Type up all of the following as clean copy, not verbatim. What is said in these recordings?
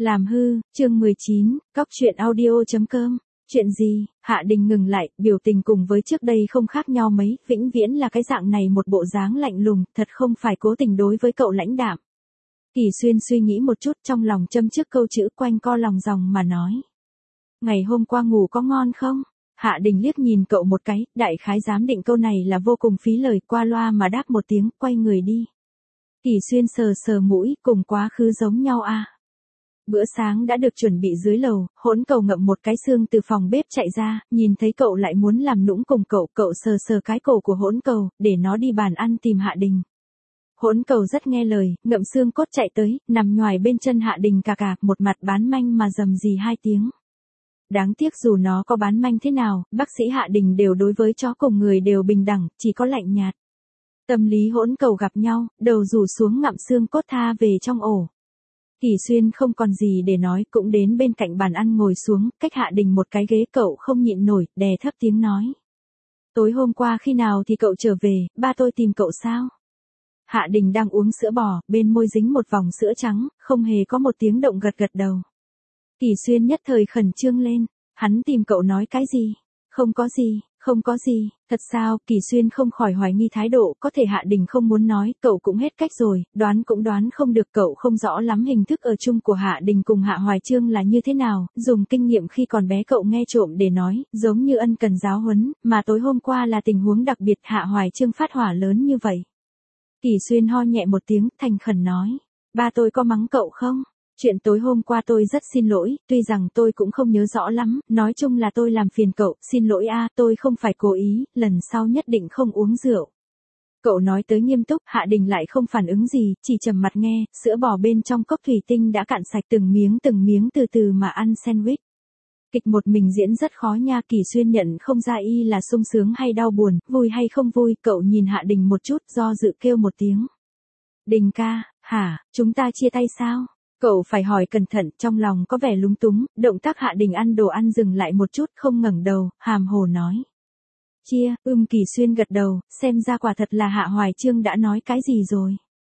Làm hư, chương 19, cóc truyện audio.com. Chuyện gì? Hạ Đình ngừng lại, biểu tình cùng với trước đây không khác nhau mấy, vĩnh viễn là cái dạng này một bộ dáng lạnh lùng, thật không phải cố tình đối với cậu lãnh đạm. Kỳ Xuyên suy nghĩ một chút trong lòng châm trước câu chữ quanh co lòng dòng mà nói. Ngày hôm qua ngủ có ngon không? Hạ Đình liếc nhìn cậu một cái, đại khái giám định câu này là vô cùng phí lời, qua loa mà đáp một tiếng, quay người đi. Kỳ Xuyên sờ sờ mũi, cùng quá khứ giống nhau à. Bữa sáng đã được chuẩn bị dưới lầu, Hỗn Cầu ngậm một cái xương từ phòng bếp chạy ra, nhìn thấy cậu lại muốn làm nũng cùng cậu sờ sờ cái cổ của Hỗn Cầu, để nó đi bàn ăn tìm Hạ Đình. Hỗn Cầu rất nghe lời, ngậm xương cốt chạy tới, nằm nhoài bên chân Hạ Đình cà cà, một mặt bán manh mà rầm rì 2 tiếng. Đáng tiếc dù nó có bán manh thế nào, bác sĩ Hạ Đình đều đối với chó cùng người đều bình đẳng, chỉ có lạnh nhạt. Tâm lý Hỗn Cầu gặp nhau, đầu rủ xuống ngậm xương cốt tha về trong ổ. Kỳ Xuyên không còn gì để nói, cũng đến bên cạnh bàn ăn ngồi xuống, cách Hạ Đình một cái ghế, cậu không nhịn nổi, đè thấp tiếng nói. Tối hôm qua khi nào thì cậu trở về, ba tôi tìm cậu sao? Hạ Đình đang uống sữa bò, bên môi dính một vòng sữa trắng, không hề có một tiếng động, gật gật đầu. Kỳ Xuyên nhất thời khẩn trương lên, hắn tìm cậu nói cái gì? Không có gì, thật sao? Kỳ Xuyên không khỏi hoài nghi thái độ, có thể Hạ Đình không muốn nói, cậu cũng hết cách rồi, đoán cũng đoán không được, cậu không rõ lắm hình thức ở chung của Hạ Đình cùng Hạ Hoài Chương là như thế nào, dùng kinh nghiệm khi còn bé cậu nghe trộm để nói, giống như ân cần giáo huấn, mà tối hôm qua là tình huống đặc biệt, Hạ Hoài Chương phát hỏa lớn như vậy. Kỳ Xuyên ho nhẹ một tiếng, thành khẩn nói, ba tôi có mắng cậu không? Chuyện tối hôm qua tôi rất xin lỗi, tuy rằng tôi cũng không nhớ rõ lắm, nói chung là tôi làm phiền cậu, xin lỗi a, tôi không phải cố ý, lần sau nhất định không uống rượu. Cậu nói tới nghiêm túc, Hạ Đình lại không phản ứng gì, chỉ trầm mặt nghe, sữa bò bên trong cốc thủy tinh đã cạn sạch, từng miếng từ từ mà ăn sandwich. Kịch một mình diễn rất khó nha. Kỳ Xuyên nhận không ra y là sung sướng hay đau buồn, vui hay không vui, cậu nhìn Hạ Đình một chút, do dự kêu một tiếng. Đình ca, hả, chúng ta chia tay sao? Cậu phải hỏi cẩn thận, trong lòng có vẻ lúng túng, động tác Hạ Đình ăn đồ ăn dừng lại một chút, không ngẩng đầu, hàm hồ nói. Chia, Kỳ Xuyên gật đầu, xem ra quả thật là Hạ Hoài Chương đã nói cái gì rồi.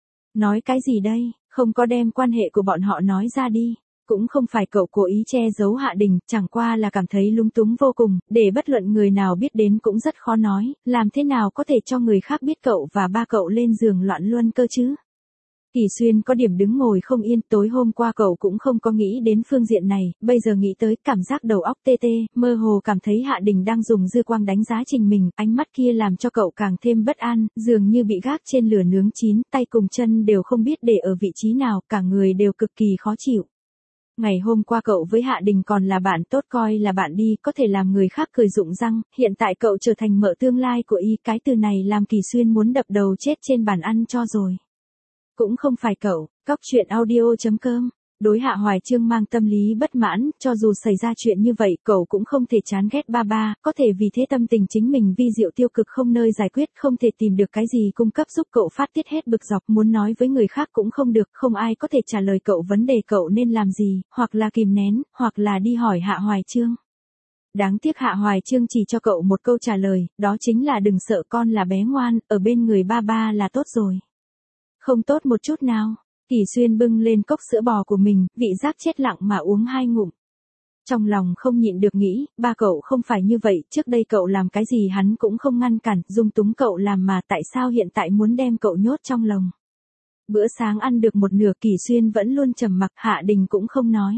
Nói cái gì đây, không có đem quan hệ của bọn họ nói ra đi. Cũng không phải cậu cố ý che giấu Hạ Đình, chẳng qua là cảm thấy lúng túng vô cùng, để bất luận người nào biết đến cũng rất khó nói, làm thế nào có thể cho người khác biết cậu và ba cậu lên giường loạn luân cơ chứ. Kỳ Xuyên có điểm đứng ngồi không yên, tối hôm qua cậu cũng không có nghĩ đến phương diện này, bây giờ nghĩ tới, cảm giác đầu óc tê tê, mơ hồ cảm thấy Hạ Đình đang dùng dư quang đánh giá trình mình, ánh mắt kia làm cho cậu càng thêm bất an, dường như bị gác trên lửa nướng chín, tay cùng chân đều không biết để ở vị trí nào, cả người đều cực kỳ khó chịu. Ngày hôm qua cậu với Hạ Đình còn là bạn tốt, coi là bạn đi, có thể làm người khác cười rụng răng, hiện tại cậu trở thành mợ tương lai của y, cái từ này làm Kỳ Xuyên muốn đập đầu chết trên bàn ăn cho rồi. Cũng không phải cậu, cóc truyện audio.com. Đối Hạ Hoài Chương mang tâm lý bất mãn, cho dù xảy ra chuyện như vậy, cậu cũng không thể chán ghét ba, có thể vì thế tâm tình chính mình vi diệu tiêu cực không nơi giải quyết, không thể tìm được cái gì cung cấp giúp cậu phát tiết hết bực dọc, muốn nói với người khác cũng không được, không ai có thể trả lời cậu vấn đề cậu nên làm gì, hoặc là kìm nén, hoặc là đi hỏi Hạ Hoài Chương. Đáng tiếc Hạ Hoài Chương chỉ cho cậu một câu trả lời, đó chính là đừng sợ, con là bé ngoan, ở bên người ba là tốt rồi. Không tốt một chút nào. Kỳ Xuyên bưng lên cốc sữa bò của mình, vị giác chết lặng mà uống 2 ngụm. Trong lòng không nhịn được nghĩ, ba cậu không phải như vậy, trước đây cậu làm cái gì hắn cũng không ngăn cản, dung túng cậu làm mà tại sao hiện tại muốn đem cậu nhốt trong lồng. Bữa sáng ăn được một nửa, Kỳ Xuyên vẫn luôn trầm mặc, Hạ Đình cũng không nói.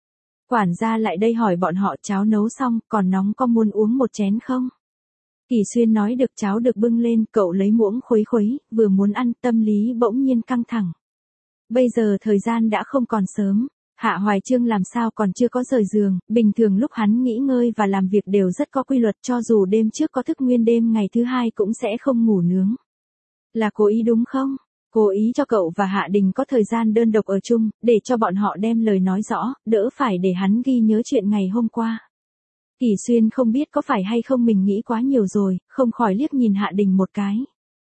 Quản gia lại đây hỏi bọn họ cháo nấu xong, còn nóng, có muốn uống một chén không? Kỳ Xuyên nói được, cháo được bưng lên, cậu lấy muỗng khuấy, vừa muốn ăn, tâm lý bỗng nhiên căng thẳng. Bây giờ thời gian đã không còn sớm, Hạ Hoài Chương làm sao còn chưa có rời giường, bình thường lúc hắn nghỉ ngơi và làm việc đều rất có quy luật, cho dù đêm trước có thức nguyên đêm, ngày thứ hai cũng sẽ không ngủ nướng. Là cố ý đúng không? Cố ý cho cậu và Hạ Đình có thời gian đơn độc ở chung, để cho bọn họ đem lời nói rõ, đỡ phải để hắn ghi nhớ chuyện ngày hôm qua. Kỳ Xuyên không biết có phải hay không mình nghĩ quá nhiều rồi, không khỏi liếc nhìn Hạ Đình một cái.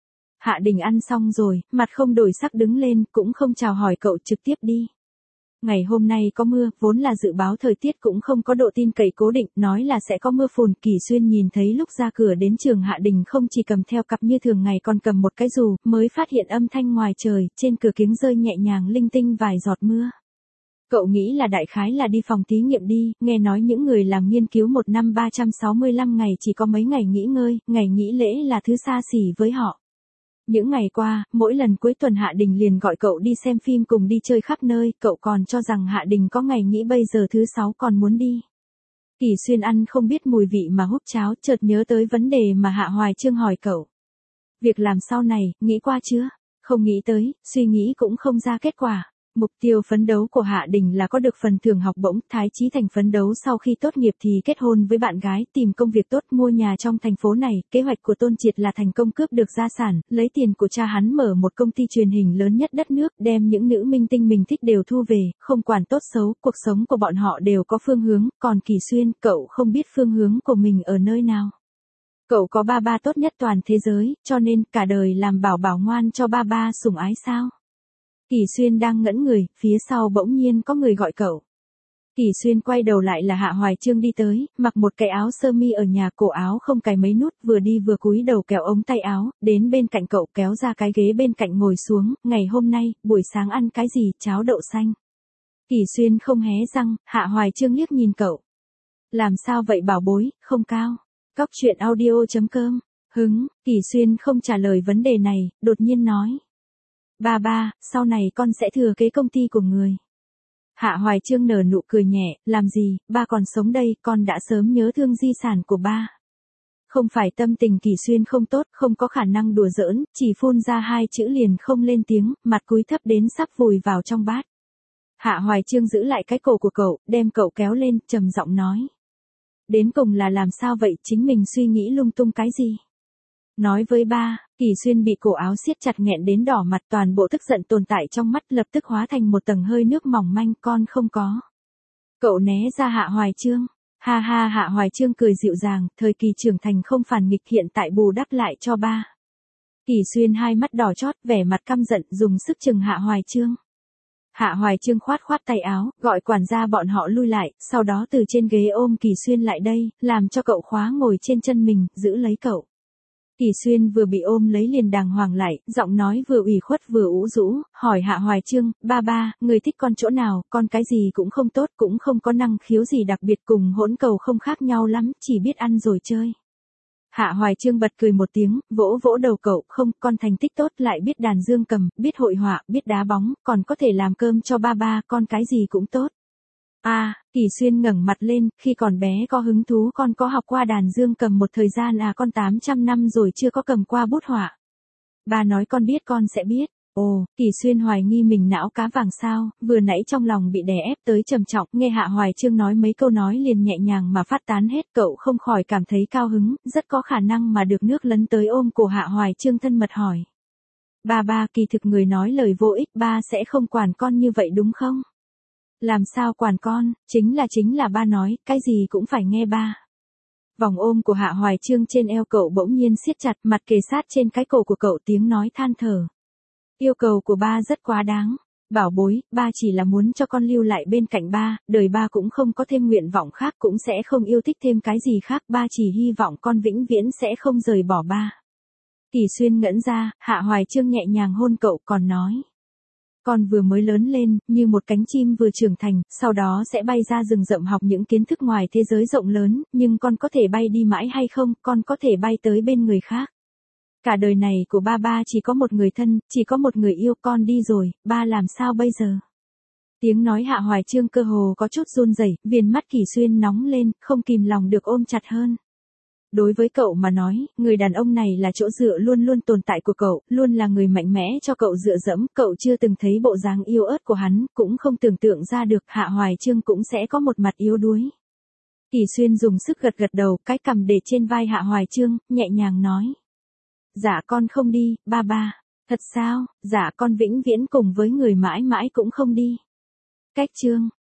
Hạ Đình ăn xong rồi, mặt không đổi sắc đứng lên, cũng không chào hỏi cậu, trực tiếp đi. Ngày hôm nay có mưa, vốn là dự báo thời tiết cũng không có độ tin cậy cố định, nói là sẽ có mưa phùn. Kỳ Xuyên nhìn thấy lúc ra cửa đến trường Hạ Đình không chỉ cầm theo cặp như thường ngày còn cầm một cái dù, mới phát hiện âm thanh ngoài trời, trên cửa kính rơi nhẹ nhàng linh tinh vài giọt mưa. Cậu nghĩ là đại khái là đi phòng thí nghiệm đi, nghe nói những người làm nghiên cứu một năm 365 ngày chỉ có mấy ngày nghỉ ngơi, ngày nghỉ lễ là thứ xa xỉ với họ. Những ngày qua, mỗi lần cuối tuần Hạ Đình liền gọi cậu đi xem phim cùng đi chơi khắp nơi, cậu còn cho rằng Hạ Đình có ngày nghỉ bây giờ thứ 6 còn muốn đi. Kỳ Xuyên ăn không biết mùi vị mà húp cháo, chợt nhớ tới vấn đề mà Hạ Hoài Chương hỏi cậu. Việc làm sau này, nghĩ qua chưa? Không nghĩ tới, suy nghĩ cũng không ra kết quả. Mục tiêu phấn đấu của Hạ Đình là có được phần thưởng học bổng, Thái Chí Thành phấn đấu sau khi tốt nghiệp thì kết hôn với bạn gái, tìm công việc tốt, mua nhà trong thành phố này, kế hoạch của Tôn Triệt là thành công cướp được gia sản, lấy tiền của cha hắn mở một công ty truyền hình lớn nhất đất nước, đem những nữ minh tinh mình thích đều thu về, không quản tốt xấu, cuộc sống của bọn họ đều có phương hướng, còn Kỳ Xuyên, cậu không biết phương hướng của mình ở nơi nào. Cậu có ba ba tốt nhất toàn thế giới, cho nên cả đời làm bảo bảo ngoan cho ba ba sủng ái sao? Kỳ Xuyên đang ngẩn người, phía sau bỗng nhiên có người gọi cậu. Kỳ Xuyên quay đầu lại là Hạ Hoài Chương đi tới, mặc một cái áo sơ mi ở nhà, cổ áo không cài mấy nút, vừa đi vừa cúi đầu kéo ống tay áo, đến bên cạnh cậu kéo ra cái ghế bên cạnh ngồi xuống, ngày hôm nay, buổi sáng ăn cái gì, cháo đậu xanh. Kỳ Xuyên không hé răng, Hạ Hoài Chương liếc nhìn cậu. Làm sao vậy bảo bối, không cao. Cóc truyện audio.com. Hứng, Kỳ Xuyên không trả lời vấn đề này, đột nhiên nói. Ba, sau này con sẽ thừa kế công ty của người. Hạ Hoài Chương nở nụ cười nhẹ, làm gì, ba còn sống đây, con đã sớm nhớ thương di sản của ba. Không phải tâm tình Kỳ Xuyên không tốt, không có khả năng đùa giỡn, chỉ phun ra hai chữ liền không lên tiếng, mặt cúi thấp đến sắp vùi vào trong bát. Hạ Hoài Chương giữ lại cái cổ của cậu, đem cậu kéo lên, trầm giọng nói. Đến cùng là làm sao vậy, chính mình suy nghĩ lung tung cái gì? Nói với ba, Kỳ Xuyên bị cổ áo siết chặt nghẹn đến đỏ mặt, toàn bộ tức giận tồn tại trong mắt lập tức hóa thành một tầng hơi nước mỏng manh, con không có. Cậu né ra Hạ Hoài Chương. Ha ha, Hạ Hoài Chương cười dịu dàng, thời kỳ trưởng thành không phản nghịch, hiện tại bù đắp lại cho ba. Kỳ Xuyên hai mắt đỏ chót, vẻ mặt căm giận, dùng sức chừng Hạ Hoài Chương. Hạ Hoài Chương khoát tay áo, gọi quản gia bọn họ lui lại, sau đó từ trên ghế ôm Kỳ Xuyên lại đây, làm cho cậu khóa ngồi trên chân mình, giữ lấy cậu. Kỳ Xuyên vừa bị ôm lấy liền đàng hoàng lại, giọng nói vừa ủy khuất vừa ủ rũ, hỏi Hạ Hoài Chương, ba, người thích con chỗ nào, con cái gì cũng không tốt, cũng không có năng khiếu gì đặc biệt, cùng hỗn cầu không khác nhau lắm, chỉ biết ăn rồi chơi. Hạ Hoài Chương bật cười một tiếng, vỗ vỗ đầu cậu, không, con thành tích tốt, lại biết đàn dương cầm, biết hội họa, biết đá bóng, còn có thể làm cơm cho ba, con cái gì cũng tốt. Kỳ Xuyên ngẩng mặt lên, khi còn bé có hứng thú, con có học qua đàn dương cầm một thời gian con 800 năm rồi chưa có cầm qua bút họa. Ba nói con biết con sẽ biết. Ồ, Kỳ Xuyên hoài nghi mình não cá vàng sao, vừa nãy trong lòng bị đè ép tới trầm trọng, nghe Hạ Hoài Chương nói mấy câu nói liền nhẹ nhàng mà phát tán hết, cậu không khỏi cảm thấy cao hứng, rất có khả năng mà được nước lấn tới ôm cổ Hạ Hoài Chương thân mật hỏi. Ba, kỳ thực người nói lời vô ích, ba sẽ không quản con như vậy đúng không? Làm sao quản con, chính là ba nói, cái gì cũng phải nghe ba. Vòng ôm của Hạ Hoài Chương trên eo cậu bỗng nhiên siết chặt, mặt kề sát trên cái cổ của cậu, tiếng nói than thở. Yêu cầu của ba rất quá đáng. Bảo bối, ba chỉ là muốn cho con lưu lại bên cạnh ba, đời ba cũng không có thêm nguyện vọng khác, cũng sẽ không yêu thích thêm cái gì khác, ba chỉ hy vọng con vĩnh viễn sẽ không rời bỏ ba. Kỳ Xuyên ngẩn ra, Hạ Hoài Chương nhẹ nhàng hôn cậu còn nói. Con vừa mới lớn lên, như một cánh chim vừa trưởng thành, sau đó sẽ bay ra rừng rậm học những kiến thức ngoài thế giới rộng lớn, nhưng con có thể bay đi mãi hay không, con có thể bay tới bên người khác. Cả đời này của ba chỉ có một người thân, chỉ có một người yêu, con đi rồi, ba làm sao bây giờ? Tiếng nói Hạ Hoài Chương cơ hồ có chút run rẩy, viền mắt Kỳ Xuyên nóng lên, không kìm lòng được ôm chặt hơn. Đối với cậu mà nói, người đàn ông này là chỗ dựa luôn luôn tồn tại của cậu, luôn là người mạnh mẽ cho cậu dựa dẫm, cậu chưa từng thấy bộ dáng yếu ớt của hắn, cũng không tưởng tượng ra được Hạ Hoài Chương cũng sẽ có một mặt yếu đuối. Kỳ Xuyên dùng sức gật gật đầu, cái cằm để trên vai Hạ Hoài Chương, nhẹ nhàng nói. Dạ con không đi, ba. Thật sao, dạ con vĩnh viễn cùng với người mãi mãi cũng không đi. Cách chương.